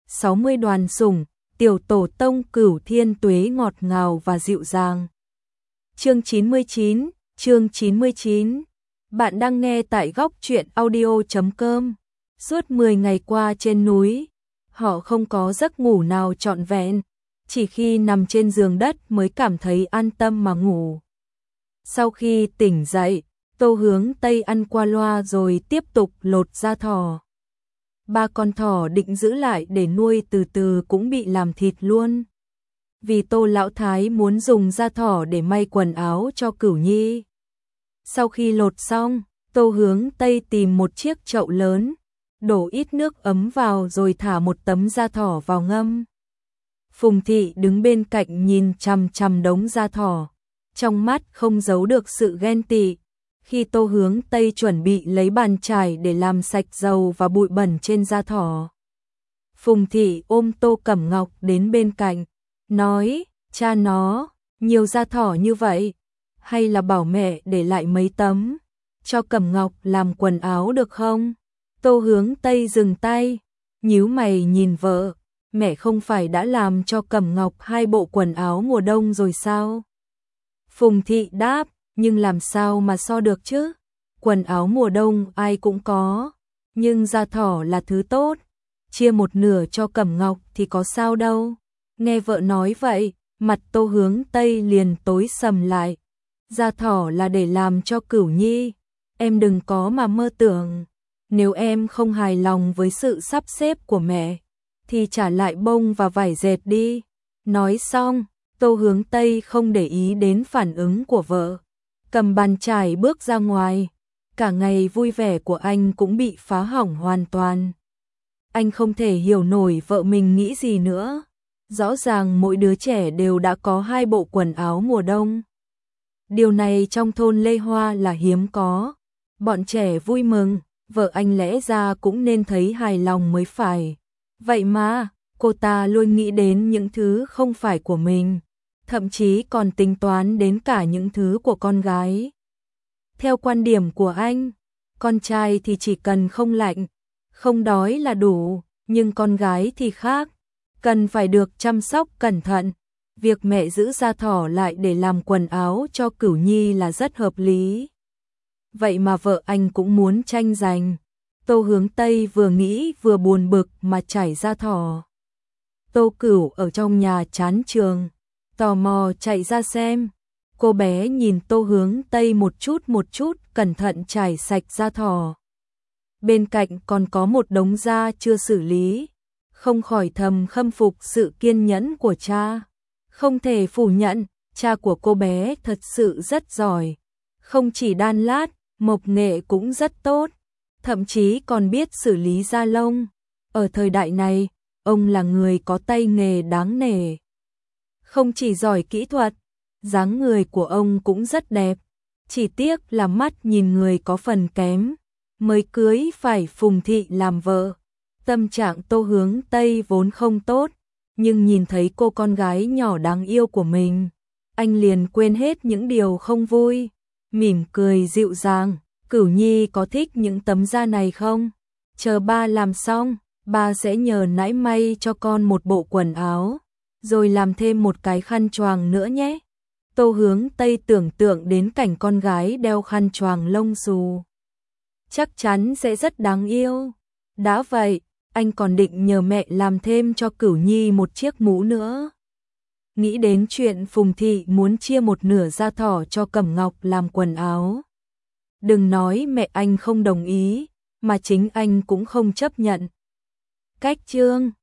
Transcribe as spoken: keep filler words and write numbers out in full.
sáu mươi đoàn sủng, tiểu tổ tông Cửu Thiên Tuế ngọt ngào và dịu dàng. Chương chín mươi chín, chương chín mươi chín. Bạn đang nghe tại góc truyện audio chấm com. Suốt mười ngày qua trên núi, họ không có giấc ngủ nào trọn vẹn, chỉ khi nằm trên giường đất mới cảm thấy an tâm mà ngủ. Sau khi tỉnh dậy, Tô Hướng Tây ăn qua loa rồi tiếp tục lột da thỏ. Ba con thỏ định giữ lại để nuôi từ từ cũng bị làm thịt luôn. Vì Tô Lão Thái muốn dùng da thỏ để may quần áo cho Cửu Nhi. Sau khi lột xong, Tô Hướng Tây tìm một chiếc chậu lớn, đổ ít nước ấm vào rồi thả một tấm da thỏ vào ngâm. Phùng Thị đứng bên cạnh nhìn chằm chằm đống da thỏ, trong mắt không giấu được sự ghen tị. Khi Tô Hướng Tây chuẩn bị lấy bàn chải để làm sạch dầu và bụi bẩn trên da thỏ, Phùng Thị ôm Tô Cẩm Ngọc đến bên cạnh, nói, cha nó, nhiều da thỏ như vậy, hay là bảo mẹ để lại mấy tấm, cho Cẩm Ngọc làm quần áo được không? Tô Hướng Tây dừng tay, nhíu mày nhìn vợ, mẹ không phải đã làm cho Cẩm Ngọc hai bộ quần áo mùa đông rồi sao? Phùng Thị đáp, nhưng làm sao mà so được chứ? Quần áo mùa đông ai cũng có, nhưng da thỏ là thứ tốt, chia một nửa cho Cẩm Ngọc thì có sao đâu. Nghe vợ nói vậy, mặt Tô Hướng Tây liền tối sầm lại. Da thỏ là để làm cho Cửu Nhi, em đừng có mà mơ tưởng. Nếu em không hài lòng với sự sắp xếp của mẹ, thì trả lại bông và vải dệt đi. Nói xong, Tô Hướng Tây không để ý đến phản ứng của vợ, cầm bàn chải bước ra ngoài. Cả ngày vui vẻ của anh cũng bị phá hỏng hoàn toàn. Anh không thể hiểu nổi vợ mình nghĩ gì nữa. Rõ ràng mỗi đứa trẻ đều đã có hai bộ quần áo mùa đông. Điều này trong thôn Lê Hoa là hiếm có. Bọn trẻ vui mừng, vợ anh lẽ ra cũng nên thấy hài lòng mới phải. Vậy mà, cô ta luôn nghĩ đến những thứ không phải của mình, thậm chí còn tính toán đến cả những thứ của con gái. Theo quan điểm của anh, con trai thì chỉ cần không lạnh, không đói là đủ, nhưng con gái thì khác, cần phải được chăm sóc cẩn thận. Việc mẹ giữ da thỏ lại để làm quần áo cho Cửu Nhi là rất hợp lý. Vậy mà vợ anh cũng muốn tranh giành. Tô Hướng Tây vừa nghĩ vừa buồn bực mà chải da thỏ. Tô Cửu ở trong nhà chán trường, tò mò chạy ra xem. Cô bé nhìn Tô Hướng Tây một chút một chút cẩn thận chải sạch da thỏ. Bên cạnh còn có một đống da chưa xử lý, không khỏi thầm khâm phục sự kiên nhẫn của cha. Không thể phủ nhận, cha của cô bé thật sự rất giỏi. Không chỉ đan lát, mộc nghệ cũng rất tốt, thậm chí còn biết xử lý da lông. Ở thời đại này, ông là người có tay nghề đáng nể. Không chỉ giỏi kỹ thuật, dáng người của ông cũng rất đẹp. Chỉ tiếc là mắt nhìn người có phần kém, mới cưới phải Phùng Thị làm vợ. Tâm trạng Tô Hướng Tây vốn không tốt, nhưng nhìn thấy cô con gái nhỏ đáng yêu của mình, anh liền quên hết những điều không vui, mỉm cười dịu dàng. Cửu Nhi có thích những tấm da này không? Chờ ba làm xong, ba sẽ nhờ nãi may cho con một bộ quần áo, rồi làm thêm một cái khăn choàng nữa nhé. Tô Hướng Tây tưởng tượng đến cảnh con gái đeo khăn choàng lông xù, chắc chắn sẽ rất đáng yêu. Đã vậy, anh còn định nhờ mẹ làm thêm cho Cửu Nhi một chiếc mũ nữa. Nghĩ đến chuyện Phùng Thị muốn chia một nửa da thỏ cho Cẩm Ngọc làm quần áo. Đừng nói mẹ anh không đồng ý, mà chính anh cũng không chấp nhận. Cách chương